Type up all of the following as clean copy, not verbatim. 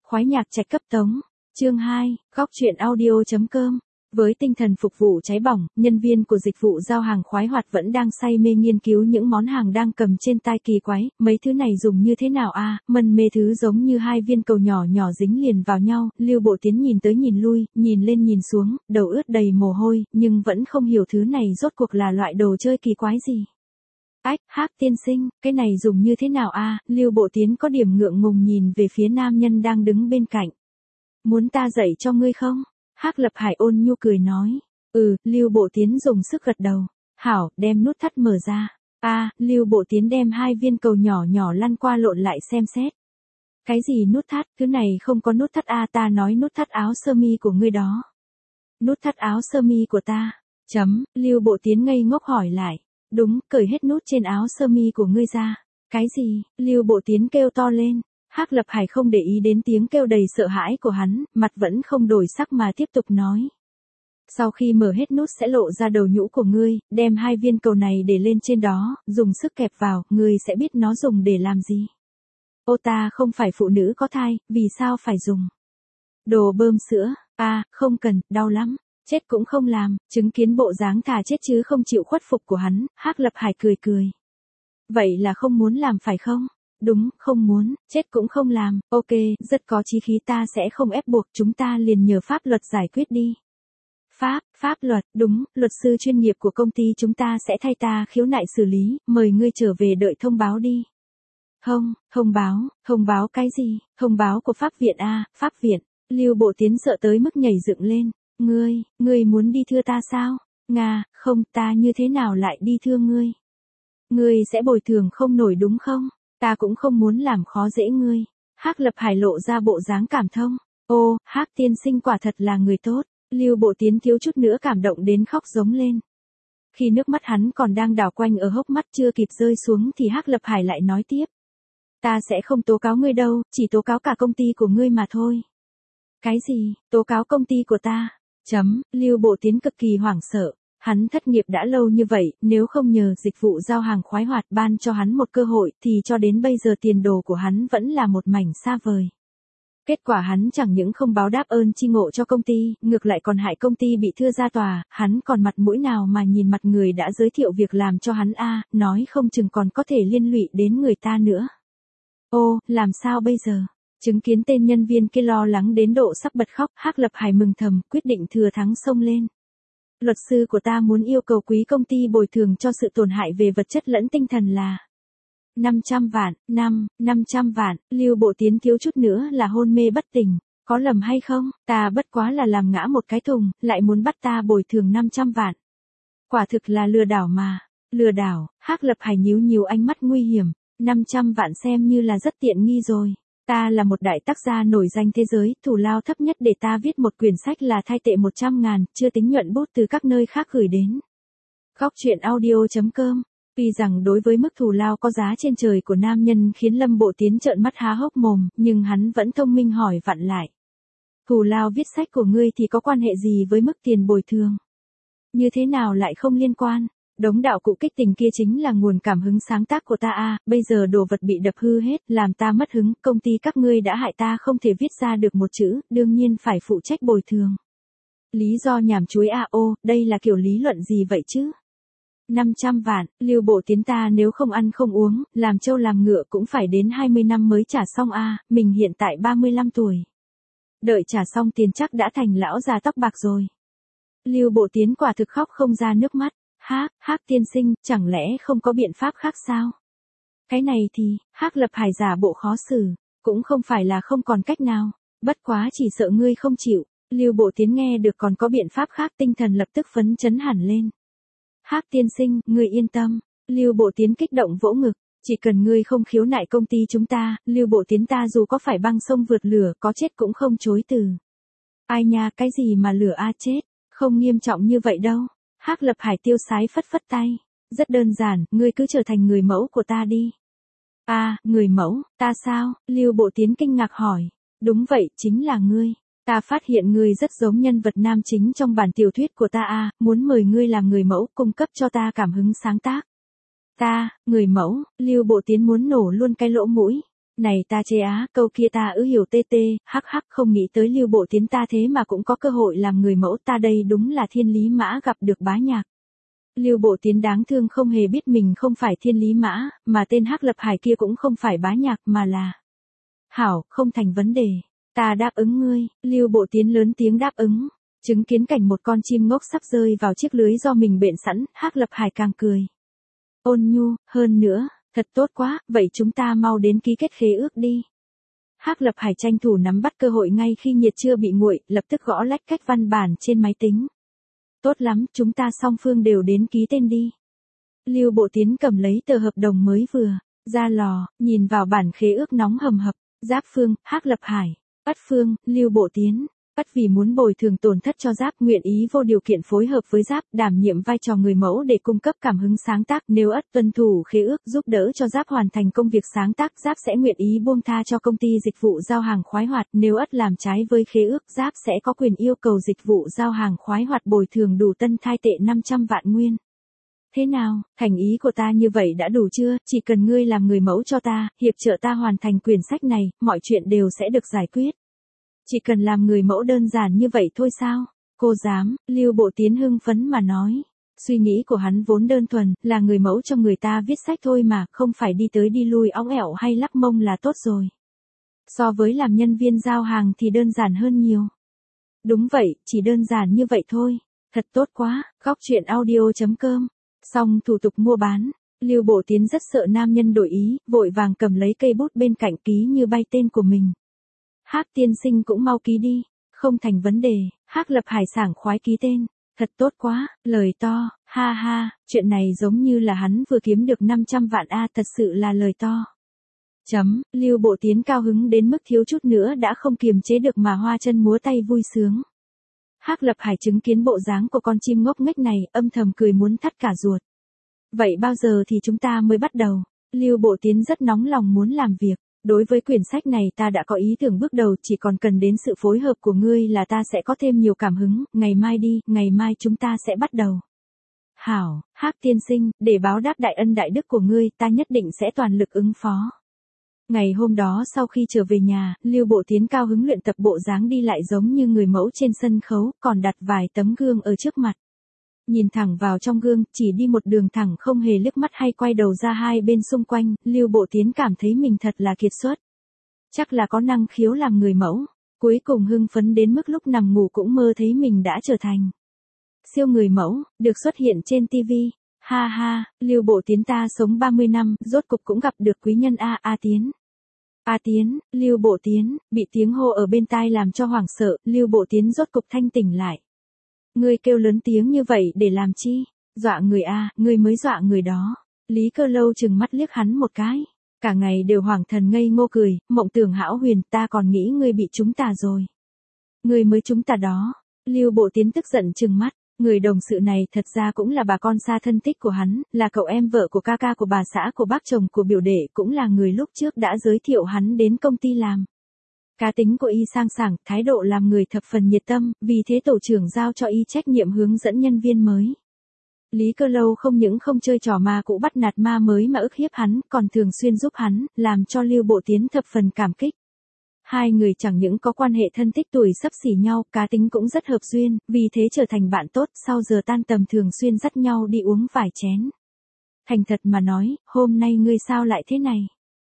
Khoái nhạc trạch cấp tống. Chương 2, góc truyện audio.com. Với tinh thần phục vụ cháy bỏng, nhân viên của dịch vụ giao hàng khoái hoạt vẫn đang say mê nghiên cứu những món hàng đang cầm trên tay kỳ quái, mấy thứ này dùng như thế nào a? Mân mê thứ giống như hai viên cầu nhỏ nhỏ dính liền vào nhau, Lưu Bộ Tiến nhìn tới nhìn lui, nhìn lên nhìn xuống, đầu ướt đầy mồ hôi, nhưng vẫn không hiểu thứ này rốt cuộc là loại đồ chơi kỳ quái gì. Ách, Hắc tiên sinh, cái này dùng như thế nào a? Lưu Bộ Tiến có điểm ngượng ngùng nhìn về phía nam nhân đang đứng bên cạnh. Muốn ta dạy cho ngươi không? Hắc Lập Hải ôn nhu cười nói. Lưu Bộ Tiến dùng sức gật đầu. Hảo, đem nút thắt mở ra. Lưu Bộ Tiến đem hai viên cầu nhỏ nhỏ lăn qua lộn lại xem xét. Cái gì nút thắt, thứ này không có nút thắt ta nói nút thắt áo sơ mi của ngươi đó. Nút thắt áo sơ mi của ta. Lưu Bộ Tiến ngây ngốc hỏi lại. Đúng, cởi hết nút trên áo sơ mi của ngươi ra. Cái gì? Lưu Bộ Tiến kêu to lên. Hắc Lập Hải không để ý đến tiếng kêu đầy sợ hãi của hắn, mặt vẫn không đổi sắc mà tiếp tục nói. Sau khi mở hết nút sẽ lộ ra đầu nhũ của ngươi, đem hai viên cầu này để lên trên đó, dùng sức kẹp vào, ngươi sẽ biết nó dùng để làm gì. Ta không phải phụ nữ có thai, vì sao phải dùng? Đồ bơm sữa, không cần, đau lắm, chết cũng không làm, chứng kiến bộ dáng thà chết chứ không chịu khuất phục của hắn, Hắc Lập Hải cười cười. Vậy là không muốn làm phải không? Đúng, không muốn, chết cũng không làm, ok, rất có chí khí ta sẽ không ép buộc chúng ta liền nhờ pháp luật giải quyết đi. Pháp luật, đúng, luật sư chuyên nghiệp của công ty chúng ta sẽ thay ta khiếu nại xử lý, mời ngươi trở về đợi thông báo đi. Thông báo cái gì, thông báo của pháp viện pháp viện, Lưu Bộ Tiến sợ tới mức nhảy dựng lên, ngươi muốn đi thưa ta sao? Không, ta như thế nào lại đi thưa ngươi? Ngươi sẽ bồi thường không nổi đúng không? Ta cũng không muốn làm khó dễ ngươi. Hắc Lập Hải lộ ra bộ dáng cảm thông. Hắc tiên sinh quả thật là người tốt. Lưu Bộ Tiến thiếu chút nữa cảm động đến khóc giống lên. Khi nước mắt hắn còn đang đảo quanh ở hốc mắt chưa kịp rơi xuống thì Hắc Lập Hải lại nói tiếp. Ta sẽ không tố cáo ngươi đâu, chỉ tố cáo cả công ty của ngươi mà thôi. Cái gì, tố cáo công ty của ta? Lưu Bộ Tiến cực kỳ hoảng sợ. Hắn thất nghiệp đã lâu như vậy, nếu không nhờ dịch vụ giao hàng khoái hoạt ban cho hắn một cơ hội thì cho đến bây giờ tiền đồ của hắn vẫn là một mảnh xa vời. Kết quả hắn chẳng những không báo đáp ơn chi ngộ cho công ty, ngược lại còn hại công ty bị thưa ra tòa, hắn còn mặt mũi nào mà nhìn mặt người đã giới thiệu việc làm cho hắn nói không chừng còn có thể liên lụy đến người ta nữa. Làm sao bây giờ? Chứng kiến tên nhân viên kia lo lắng đến độ sắp bật khóc, Hắc Lập Hải mừng thầm, quyết định thừa thắng xông lên. Luật sư của ta muốn yêu cầu quý công ty bồi thường cho sự tổn hại về vật chất lẫn tinh thần là 500 vạn, 500 vạn, Lưu Bộ Tiến thiếu chút nữa là hôn mê bất tỉnh, có lầm hay không, ta bất quá là làm ngã một cái thùng, lại muốn bắt ta bồi thường 500 vạn. Quả thực là lừa đảo mà, lừa đảo, Hắc Lập Hải nhíu ánh mắt nguy hiểm, 500 vạn xem như là rất tiện nghi rồi. Ta là một đại tác gia nổi danh thế giới, thù lao thấp nhất để ta viết một quyển sách là thay tệ 100.000, chưa tính nhuận bút từ các nơi khác gửi đến. Góc truyện audio.com. Tuy rằng đối với mức thù lao có giá trên trời của nam nhân khiến Lâm Bộ Tiến trợn mắt há hốc mồm, nhưng hắn vẫn thông minh hỏi vặn lại. Thù lao viết sách của ngươi thì có quan hệ gì với mức tiền bồi thường? Như thế nào lại không liên quan? Đống đạo cụ kích tình kia chính là nguồn cảm hứng sáng tác của ta bây giờ đồ vật bị đập hư hết, làm ta mất hứng, công ty các ngươi đã hại ta không thể viết ra được một chữ, đương nhiên phải phụ trách bồi thường. Lý do nhảm chuối đây là kiểu lý luận gì vậy chứ? 500 vạn, Lưu Bộ Tiến ta nếu không ăn không uống, làm trâu làm ngựa cũng phải đến 20 năm mới trả xong mình hiện tại 35 tuổi. Đợi trả xong tiền chắc đã thành lão già tóc bạc rồi. Lưu Bộ Tiến quả thực khóc không ra nước mắt. Hắc tiên sinh, chẳng lẽ không có biện pháp khác sao? Cái này thì, Hắc Lập Hải giả bộ khó xử, cũng không phải là không còn cách nào, bất quá chỉ sợ ngươi không chịu. Lưu Bộ Tiến nghe được còn có biện pháp khác, tinh thần lập tức phấn chấn hẳn lên. Hắc tiên sinh, ngươi yên tâm. Lưu Bộ Tiến kích động vỗ ngực, chỉ cần ngươi không khiếu nại công ty chúng ta, Lưu Bộ Tiến ta dù có phải băng sông vượt lửa, có chết cũng không chối từ. Ai nha, cái gì mà lửa chết, không nghiêm trọng như vậy đâu. Hắc Lập Hải tiêu sái phất tay. Rất đơn giản, ngươi cứ trở thành người mẫu của ta đi. Người mẫu, ta sao? Lưu Bộ Tiến kinh ngạc hỏi. Đúng vậy, chính là ngươi. Ta phát hiện ngươi rất giống nhân vật nam chính trong bản tiểu thuyết của ta muốn mời ngươi làm người mẫu, cung cấp cho ta cảm hứng sáng tác. Người mẫu, Lưu Bộ Tiến muốn nổ luôn cái lỗ mũi. Này ta chê á, câu kia ta hiểu tê tê, hắc hắc không nghĩ tới Lưu Bộ Tiến ta thế mà cũng có cơ hội làm người mẫu, ta đây đúng là thiên lý mã gặp được bá nhạc. Lưu Bộ Tiến đáng thương không hề biết mình không phải thiên lý mã, mà tên Hắc Lập Hải kia cũng không phải bá nhạc mà là. Hảo, không thành vấn đề. Ta đáp ứng ngươi, Lưu Bộ Tiến lớn tiếng đáp ứng. Chứng kiến cảnh một con chim ngốc sắp rơi vào chiếc lưới do mình bện sẵn, Hắc Lập Hải càng cười. Ôn nhu, hơn nữa, thật tốt quá, vậy chúng ta mau đến ký kết khế ước đi. Hắc Lập Hải tranh thủ nắm bắt cơ hội ngay khi nhiệt chưa bị nguội, lập tức gõ lách cách văn bản trên máy tính. Tốt lắm, chúng ta song phương đều đến ký tên đi. Lưu Bộ Tiến cầm lấy tờ hợp đồng mới vừa ra lò, nhìn vào bản khế ước nóng hầm hập, Giáp Phương, Hắc Lập Hải, Ất Phương, Lưu Bộ Tiến. Ất vì muốn bồi thường tổn thất cho Giáp nguyện ý vô điều kiện phối hợp với Giáp đảm nhiệm vai trò người mẫu để cung cấp cảm hứng sáng tác. Nếu Ất tuân thủ khế ước giúp đỡ cho Giáp hoàn thành công việc sáng tác, Giáp sẽ nguyện ý buông tha cho công ty dịch vụ giao hàng khoái hoạt. Nếu Ất làm trái với khế ước, Giáp sẽ có quyền yêu cầu dịch vụ giao hàng khoái hoạt bồi thường đủ tân thai tệ 500 vạn nguyên. Thế nào, thành ý của ta như vậy đã đủ chưa? Chỉ cần ngươi làm người mẫu cho ta, hiệp trợ ta hoàn thành quyển sách này, mọi chuyện đều sẽ được giải quyết. Chỉ cần làm người mẫu đơn giản như vậy thôi sao? Cô dám, Lưu Bộ Tiến hưng phấn mà nói. Suy nghĩ của hắn vốn đơn thuần, là người mẫu cho người ta viết sách thôi mà, không phải đi tới đi lui óng ẻo hay lắc mông là tốt rồi. So với làm nhân viên giao hàng thì đơn giản hơn nhiều. Đúng vậy, chỉ đơn giản như vậy thôi. Thật tốt quá, góc truyện audio.com. Xong thủ tục mua bán, Lưu Bộ Tiến rất sợ nam nhân đổi ý, vội vàng cầm lấy cây bút bên cạnh ký như bay tên của mình. Hắc tiên sinh cũng mau ký đi, không thành vấn đề. Hắc Lập Hải sảng khoái ký tên. Thật tốt quá, lời to, ha ha, chuyện này giống như là hắn vừa kiếm được 500 vạn a, thật sự là lời to. Lưu Bộ Tiến cao hứng đến mức thiếu chút nữa đã không kiềm chế được mà hoa chân múa tay vui sướng. Hắc Lập Hải chứng kiến bộ dáng của con chim ngốc nghếch này, âm thầm cười muốn thắt cả ruột. Vậy bao giờ thì chúng ta mới bắt đầu? Lưu Bộ Tiến rất nóng lòng muốn làm việc. Đối với quyển sách này ta đã có ý tưởng bước đầu, chỉ còn cần đến sự phối hợp của ngươi là ta sẽ có thêm nhiều cảm hứng. Ngày mai đi, ngày mai chúng ta sẽ bắt đầu. Hảo, Hắc tiên sinh, để báo đáp đại ân đại đức của ngươi, ta nhất định sẽ toàn lực ứng phó. Ngày hôm đó sau khi trở về nhà, Lưu Bộ Tiến cao hứng luyện tập bộ dáng đi lại giống như người mẫu trên sân khấu, còn đặt vài tấm gương ở trước mặt. Nhìn thẳng vào trong gương, chỉ đi một đường thẳng không hề liếc mắt hay quay đầu ra hai bên xung quanh, Lưu Bộ Tiến cảm thấy mình thật là kiệt xuất. Chắc là có năng khiếu làm người mẫu. Cuối cùng hưng phấn đến mức lúc nằm ngủ cũng mơ thấy mình đã trở thành siêu người mẫu, được xuất hiện trên TV. Ha ha, Lưu Bộ Tiến ta sống 30 năm, rốt cục cũng gặp được quý nhân A Tiến. A Tiến, Lưu Bộ Tiến, bị tiếng hô ở bên tai làm cho hoảng sợ, Lưu Bộ Tiến rốt cục thanh tỉnh lại. Ngươi kêu lớn tiếng như vậy để làm chi? Dọa người a, ngươi mới dọa người đó. Lý Cơ Lâu chừng mắt liếc hắn một cái. Cả ngày đều hoảng thần ngây ngô cười, mộng tưởng hão huyền, ta còn nghĩ ngươi bị trúng tà rồi. Ngươi mới trúng tà đó. Lưu Bộ Tiến tức giận chừng mắt. Người đồng sự này thật ra cũng là bà con xa thân tích của hắn, là cậu em vợ của ca ca của bà xã của bác chồng của biểu đệ, cũng là người lúc trước đã giới thiệu hắn đến công ty làm. Cá tính của y sang sảng, thái độ làm người thập phần nhiệt tâm, vì thế tổ trưởng giao cho y trách nhiệm hướng dẫn nhân viên mới. Lý Cơ Lâu không những không chơi trò ma cũ bắt nạt ma mới mà ức hiếp hắn, còn thường xuyên giúp hắn, làm cho Lưu Bộ Tiến thập phần cảm kích. Hai người chẳng những có quan hệ thân thích tuổi xấp xỉ nhau, cá tính cũng rất hợp duyên, vì thế trở thành bạn tốt, sau giờ tan tầm thường xuyên dắt nhau đi uống vài chén. Thành thật mà nói, hôm nay ngươi sao lại thế này?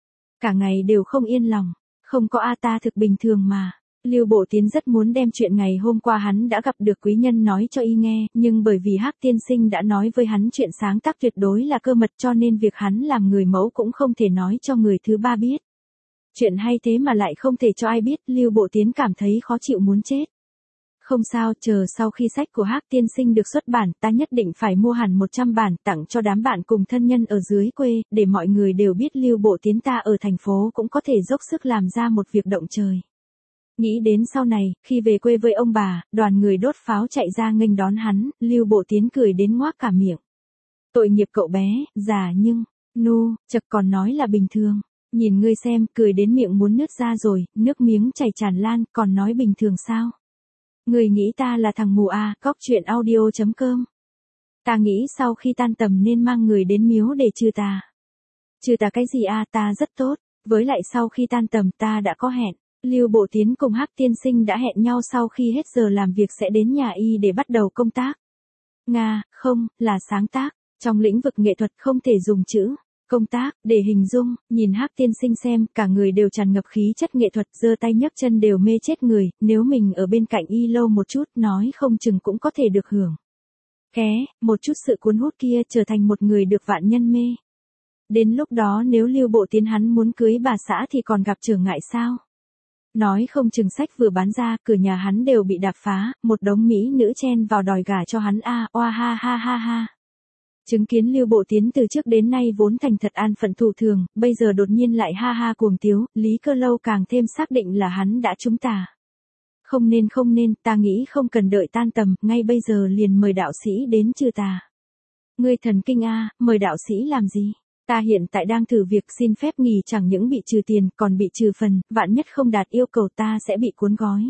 Cả ngày đều không yên lòng. Không có ta thực bình thường mà. Lưu Bộ Tiến rất muốn đem chuyện ngày hôm qua hắn đã gặp được quý nhân nói cho y nghe, nhưng bởi vì Hắc tiên sinh đã nói với hắn chuyện sáng tác tuyệt đối là cơ mật cho nên việc hắn làm người mẫu cũng không thể nói cho người thứ ba biết. Chuyện hay thế mà lại không thể cho ai biết, Lưu Bộ Tiến cảm thấy khó chịu muốn chết. Không sao, chờ sau khi sách của Hắc tiên sinh được xuất bản, ta nhất định phải mua hẳn 100 bản tặng cho đám bạn cùng thân nhân ở dưới quê, để mọi người đều biết Lưu Bộ Tiến ta ở thành phố cũng có thể dốc sức làm ra một việc động trời. Nghĩ đến sau này, khi về quê với ông bà, đoàn người đốt pháo chạy ra nghênh đón hắn, Lưu Bộ Tiến cười đến ngoác cả miệng. Tội nghiệp cậu bé, già nhưng, chật còn nói là bình thường. Nhìn ngươi xem, cười đến miệng muốn nứt ra rồi, nước miếng chảy tràn lan, còn nói bình thường sao? Người nghĩ ta là thằng mù à, góc truyện audio.com. Ta nghĩ sau khi tan tầm nên mang người đến miếu để trừ tà. Trừ tà cái gì à, ta rất tốt. Với lại sau khi tan tầm ta đã có hẹn. Lưu Bộ Tiến cùng Hắc tiên sinh đã hẹn nhau sau khi hết giờ làm việc sẽ đến nhà y để bắt đầu công tác. Nga, không, là sáng tác. Trong lĩnh vực nghệ thuật không thể dùng chữ công tác để hình dung, nhìn Hắc tiên sinh xem, cả người đều tràn ngập khí chất nghệ thuật, giơ tay nhấc chân đều mê chết người, nếu mình ở bên cạnh y lâu một chút, nói không chừng cũng có thể được hưởng. Một chút sự cuốn hút kia trở thành một người được vạn nhân mê. Đến lúc đó nếu Lưu Bộ Tiến hắn muốn cưới bà xã thì còn gặp trở ngại sao? Nói không chừng sách vừa bán ra, cửa nhà hắn đều bị đạp phá, một đống mỹ nữ chen vào đòi gả cho hắn oa ha ha ha ha. Chứng kiến Lưu Bộ Tiến từ trước đến nay vốn thành thật an phận thủ thường, bây giờ đột nhiên lại ha ha cuồng tiếu, Lý Cơ Lâu càng thêm xác định là hắn đã trúng tà. Không nên, ta nghĩ không cần đợi tan tầm, ngay bây giờ liền mời đạo sĩ đến trừ tà. Ngươi thần kinh mời đạo sĩ làm gì? Ta hiện tại đang thử việc, xin phép nghỉ, chẳng những bị trừ tiền, còn bị trừ phần, vạn nhất không đạt yêu cầu ta sẽ bị cuốn gói.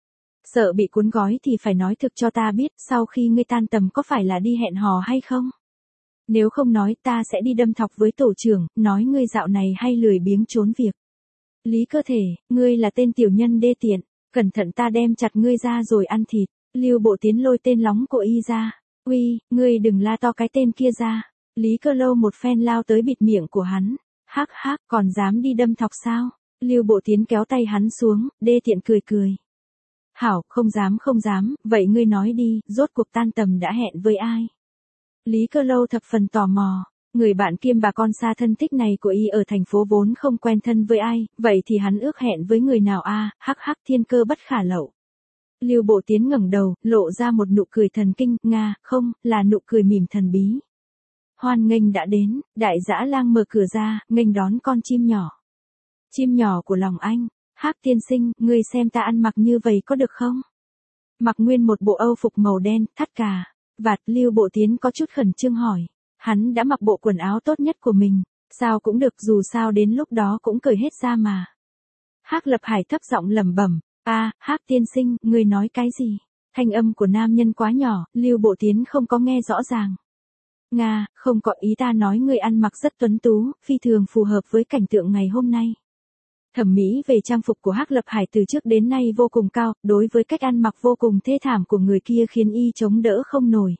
Sợ bị cuốn gói thì phải nói thực cho ta biết, sau khi ngươi tan tầm có phải là đi hẹn hò hay không? Nếu không nói ta sẽ đi đâm thọc với tổ trưởng, nói ngươi dạo này hay lười biếng trốn việc. Lý Cơ Thể, ngươi là tên tiểu nhân đê tiện, cẩn thận ta đem chặt ngươi ra rồi ăn thịt. Lưu Bộ Tiến lôi tên lóng của y ra. Uy, ngươi đừng la to cái tên kia ra. Lý Cơ Lâu một phen lao tới bịt miệng của hắn. Hắc, còn dám đi đâm thọc sao? Lưu Bộ Tiến kéo tay hắn xuống, đê tiện cười. Hảo, không dám, vậy ngươi nói đi, rốt cuộc tan tầm đã hẹn với ai? Lý Cơ Lâu thập phần tò mò, người bạn kiêm bà con xa thân thích này của y ở thành phố vốn không quen thân với ai, vậy thì hắn ước hẹn với người nào hắc, thiên cơ bất khả lậu. Lưu Bộ Tiến ngẩng đầu, lộ ra một nụ cười thần kinh, Nga, không, là nụ cười mỉm thần bí. Hoan nghênh đã đến, đại dã lang mở cửa ra, nghênh đón con chim nhỏ. Chim nhỏ của lòng anh, Hắc tiên sinh, ngươi xem ta ăn mặc như vậy có được không? Mặc nguyên một bộ âu phục màu đen, thắt cà vạt, Lưu Bộ Tiến có chút khẩn trương hỏi. Hắn đã mặc bộ quần áo tốt nhất của mình, sao cũng được, dù sao đến lúc đó cũng cởi hết ra mà. Hắc Lập Hải thấp giọng lẩm bẩm, Hắc tiên sinh, ngươi nói cái gì? Thanh âm của nam nhân quá nhỏ, Lưu Bộ Tiến không có nghe rõ ràng. Nga, không có, ý ta nói ngươi ăn mặc rất tuấn tú, phi thường phù hợp với cảnh tượng ngày hôm nay. Thẩm mỹ về trang phục của Hắc Lập Hải từ trước đến nay vô cùng cao, đối với cách ăn mặc vô cùng thê thảm của người kia khiến y chống đỡ không nổi.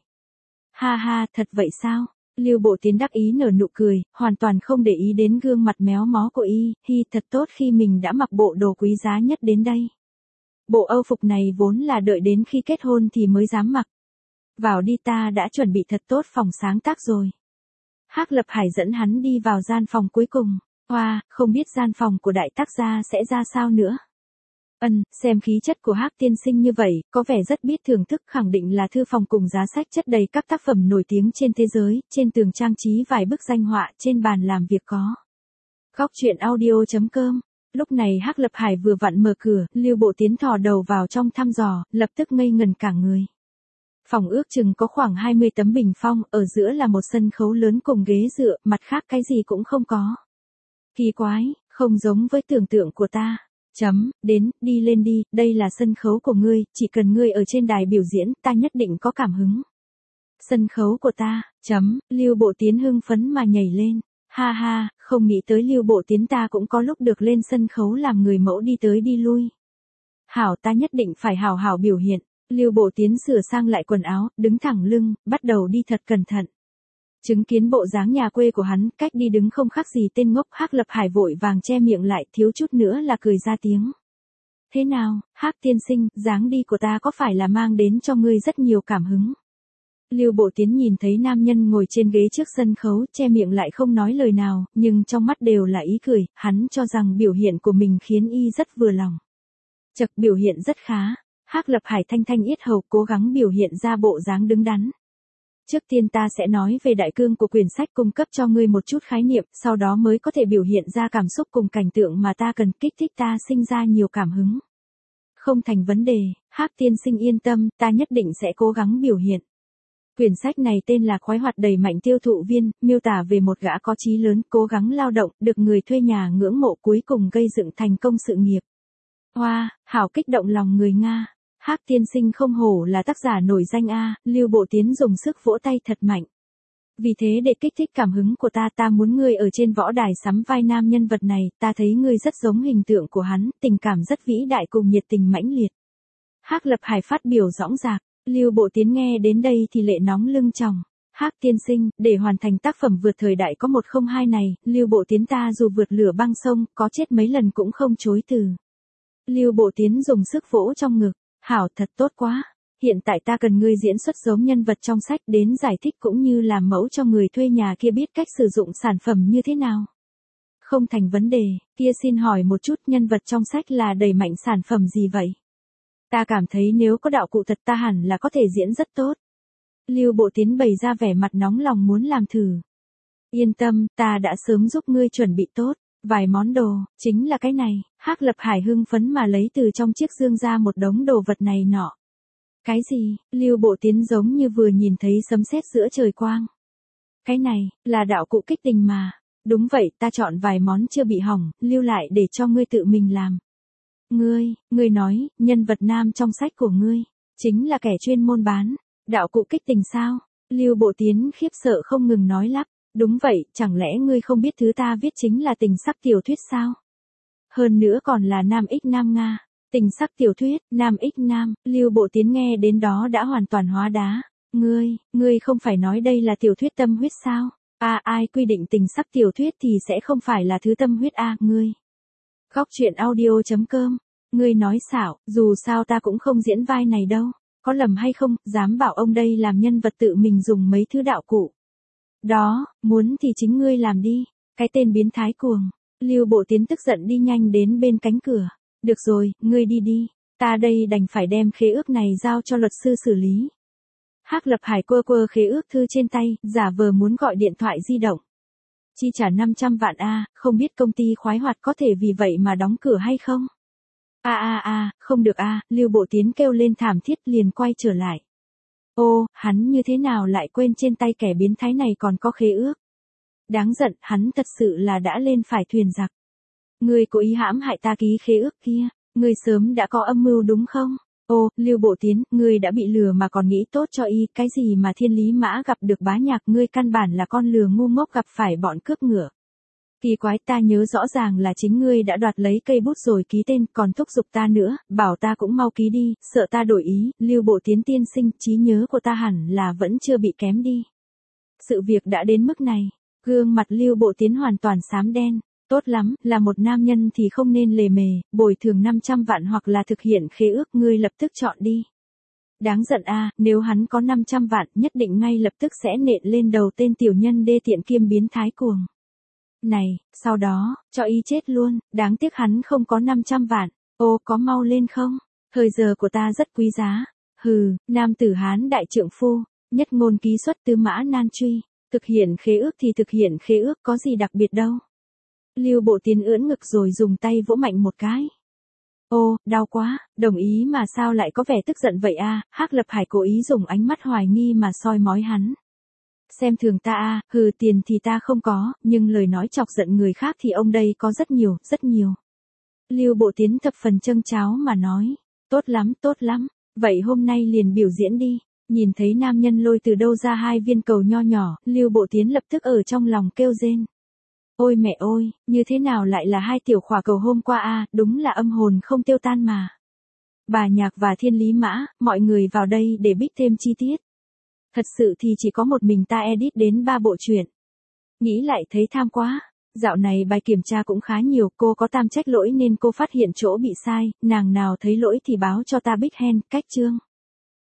Ha, thật vậy sao? Lưu Bộ Tiến đắc ý nở nụ cười, hoàn toàn không để ý đến gương mặt méo mó của y, thật tốt khi mình đã mặc bộ đồ quý giá nhất đến đây. Bộ âu phục này vốn là đợi đến khi kết hôn thì mới dám mặc. Vào đi, ta đã chuẩn bị thật tốt phòng sáng tác rồi. Hắc Lập Hải dẫn hắn đi vào gian phòng cuối cùng. Không biết gian phòng của đại tác gia sẽ ra sao nữa. Xem khí chất của Hắc tiên sinh như vậy, có vẻ rất biết thưởng thức, khẳng định là thư phòng cùng giá sách chất đầy các tác phẩm nổi tiếng trên thế giới, trên tường trang trí vài bức danh họa, trên bàn làm việc có. Góc truyện audio.com. Lúc này Hắc Lập Hải vừa vặn mở cửa, Lưu Bộ Tiến thò đầu vào trong thăm dò, lập tức ngây ngần cả người. Phòng ước chừng có khoảng 20 tấm bình phong, ở giữa là một sân khấu lớn cùng ghế dựa, mặt khác cái gì cũng không có. Kỳ quái, không giống với tưởng tượng của ta. Đi lên đi, đây là sân khấu của ngươi, chỉ cần ngươi ở trên đài biểu diễn, ta nhất định có cảm hứng. Sân khấu của ta, Lưu Bộ Tiến hưng phấn mà nhảy lên. Ha, không nghĩ tới Lưu Bộ Tiến ta cũng có lúc được lên sân khấu làm người mẫu đi tới đi lui. Hảo, ta nhất định phải hảo biểu hiện. Lưu Bộ Tiến sửa sang lại quần áo, đứng thẳng lưng, bắt đầu đi thật cẩn thận. Chứng kiến bộ dáng nhà quê của hắn, cách đi đứng không khác gì tên ngốc, Hắc Lập Hải vội vàng che miệng lại, thiếu chút nữa là cười ra tiếng. Thế nào, Hắc tiên sinh, dáng đi của ta có phải là mang đến cho ngươi rất nhiều cảm hứng? Lưu Bộ Tiến nhìn thấy nam nhân ngồi trên ghế trước sân khấu, che miệng lại không nói lời nào, nhưng trong mắt đều là ý cười, hắn cho rằng biểu hiện của mình khiến y rất vừa lòng. Biểu hiện rất khá. Hắc Lập Hải thanh yết hầu, cố gắng biểu hiện ra bộ dáng đứng đắn. Trước tiên ta sẽ nói về đại cương của quyển sách, cung cấp cho ngươi một chút khái niệm, sau đó mới có thể biểu hiện ra cảm xúc cùng cảnh tượng mà ta cần, kích thích ta sinh ra nhiều cảm hứng. Không thành vấn đề, Hắc tiên sinh yên tâm, ta nhất định sẽ cố gắng biểu hiện. Quyển sách này tên là Khoái hoạt đầy mạnh tiêu thụ viên, miêu tả về một gã có chí lớn, cố gắng lao động, được người thuê nhà ngưỡng mộ, cuối cùng gây dựng thành công sự nghiệp. Hảo kích động lòng người Nga. Hắc tiên sinh không hổ là tác giả nổi danh Lưu Bộ Tiến dùng sức vỗ tay thật mạnh. Vì thế để kích thích cảm hứng của ta muốn ngươi ở trên võ đài sắm vai nam nhân vật này, ta thấy ngươi rất giống hình tượng của hắn, tình cảm rất vĩ đại cùng nhiệt tình mãnh liệt. Hắc Lập Hải phát biểu dõng dạc, Lưu Bộ Tiến nghe đến đây thì lệ nóng lưng tròng. Hắc tiên sinh, để hoàn thành tác phẩm vượt thời đại có 102 này, Lưu Bộ Tiến ta dù vượt lửa băng sông, có chết mấy lần cũng không chối từ. Lưu Bộ Tiến dùng sức vỗ trong ngực, hảo thật tốt quá. Hiện tại ta cần ngươi diễn xuất giống nhân vật trong sách đến giải thích cũng như làm mẫu cho người thuê nhà kia biết cách sử dụng sản phẩm như thế nào. Không thành vấn đề, kia xin hỏi một chút nhân vật trong sách là đẩy mạnh sản phẩm gì vậy? Ta cảm thấy nếu có đạo cụ thật ta hẳn là có thể diễn rất tốt. Lưu Bộ Tiến bày ra vẻ mặt nóng lòng muốn làm thử. Yên tâm, ta đã sớm giúp ngươi chuẩn bị tốt. Vài món đồ, chính là cái này. Hắc Lập Hải hưng phấn mà lấy từ trong chiếc dương ra một đống đồ vật này nọ. Cái gì? Lưu Bộ Tiến giống như vừa nhìn thấy sấm sét giữa trời quang. Cái này, là đạo cụ kích tình mà. Đúng vậy, ta chọn vài món chưa bị hỏng, lưu lại để cho ngươi tự mình làm. Ngươi nói, nhân vật nam trong sách của ngươi, chính là kẻ chuyên môn bán, đạo cụ kích tình sao? Lưu Bộ Tiến khiếp sợ không ngừng nói lắp. Đúng vậy, chẳng lẽ ngươi không biết thứ ta viết chính là tình sắc tiểu thuyết sao? Hơn nữa còn là nam ích nam Nga. Tình sắc tiểu thuyết, nam ích nam, Lưu Bộ Tiến nghe đến đó đã hoàn toàn hóa đá. Ngươi không phải nói đây là tiểu thuyết tâm huyết sao? Ai quy định tình sắc tiểu thuyết thì sẽ không phải là thứ tâm huyết ngươi. Góc truyện audio.com, ngươi nói xảo, dù sao ta cũng không diễn vai này đâu. Có lầm hay không, dám bảo ông đây làm nhân vật tự mình dùng mấy thứ đạo cụ. Đó, muốn thì chính ngươi làm đi, cái tên biến thái cuồng. Lưu Bộ Tiến tức giận đi nhanh đến bên cánh cửa. Được rồi, ngươi đi đi, ta đây đành phải đem khế ước này giao cho luật sư xử lý. Hắc Lập Hải quơ khế ước thư trên tay, giả vờ muốn gọi điện thoại di động. Chi trả 500 vạn không biết công ty khoái hoạt có thể vì vậy mà đóng cửa hay không? Không được Lưu Bộ Tiến kêu lên thảm thiết liền quay trở lại. Ô, hắn như thế nào lại quên trên tay kẻ biến thái này còn có khế ước? Đáng giận, hắn thật sự là đã lên phải thuyền giặc. Ngươi cố ý hãm hại ta ký khế ước kia, ngươi sớm đã có âm mưu đúng không? Ô, Lưu Bộ Tiến, ngươi đã bị lừa mà còn nghĩ tốt cho y, cái gì mà Thiên Lý Mã gặp được Bá Nhạc, ngươi căn bản là con lừa ngu ngốc gặp phải bọn cướp ngựa. Kỳ quái, ta nhớ rõ ràng là chính ngươi đã đoạt lấy cây bút rồi ký tên, còn thúc giục ta nữa, bảo ta cũng mau ký đi, sợ ta đổi ý. Lưu Bộ Tiến tiên sinh, trí nhớ của ta hẳn là vẫn chưa bị kém đi. Sự việc đã đến mức này, gương mặt Lưu Bộ Tiến hoàn toàn xám đen. Tốt lắm, là một nam nhân thì không nên lề mề, bồi thường 500 vạn hoặc là thực hiện khế ước, ngươi lập tức chọn đi. Đáng giận nếu hắn có 500 vạn nhất định ngay lập tức sẽ nện lên đầu tên tiểu nhân đê tiện kiêm biến thái cuồng. Này, sau đó, cho y chết luôn, đáng tiếc hắn không có 500 vạn, ô có mau lên không? Thời giờ của ta rất quý giá. Hừ, nam tử Hán đại trượng phu, nhất ngôn ký xuất tứ mã nan truy, thực hiện khế ước thì thực hiện khế ước có gì đặc biệt đâu. Lưu Bộ Tiến ưỡn ngực rồi dùng tay vỗ mạnh một cái. Ô, đau quá, đồng ý mà sao lại có vẻ tức giận vậy Hắc Lập Hải cố ý dùng ánh mắt hoài nghi mà soi mói hắn. Xem thường ta hừ, tiền thì ta không có, nhưng lời nói chọc giận người khác thì ông đây có rất nhiều, rất nhiều. Lưu Bộ Tiến thập phần châng cháo mà nói, tốt lắm, vậy hôm nay liền biểu diễn đi. Nhìn thấy nam nhân lôi từ đâu ra 2 viên cầu nho nhỏ, Lưu Bộ Tiến lập tức ở trong lòng kêu rên. Ôi mẹ ơi, như thế nào lại là 2 tiểu khỏa cầu hôm qua đúng là âm hồn không tiêu tan mà. Bà Nhạc và Thiên Lý Mã, mọi người vào đây để biết thêm chi tiết. Thật sự thì chỉ có một mình ta edit đến 3 bộ truyện. Nghĩ lại thấy tham quá. Dạo này bài kiểm tra cũng khá nhiều, cô có tam trách lỗi nên cô phát hiện chỗ bị sai, nàng nào thấy lỗi thì báo cho ta Bích Hen, cách chương.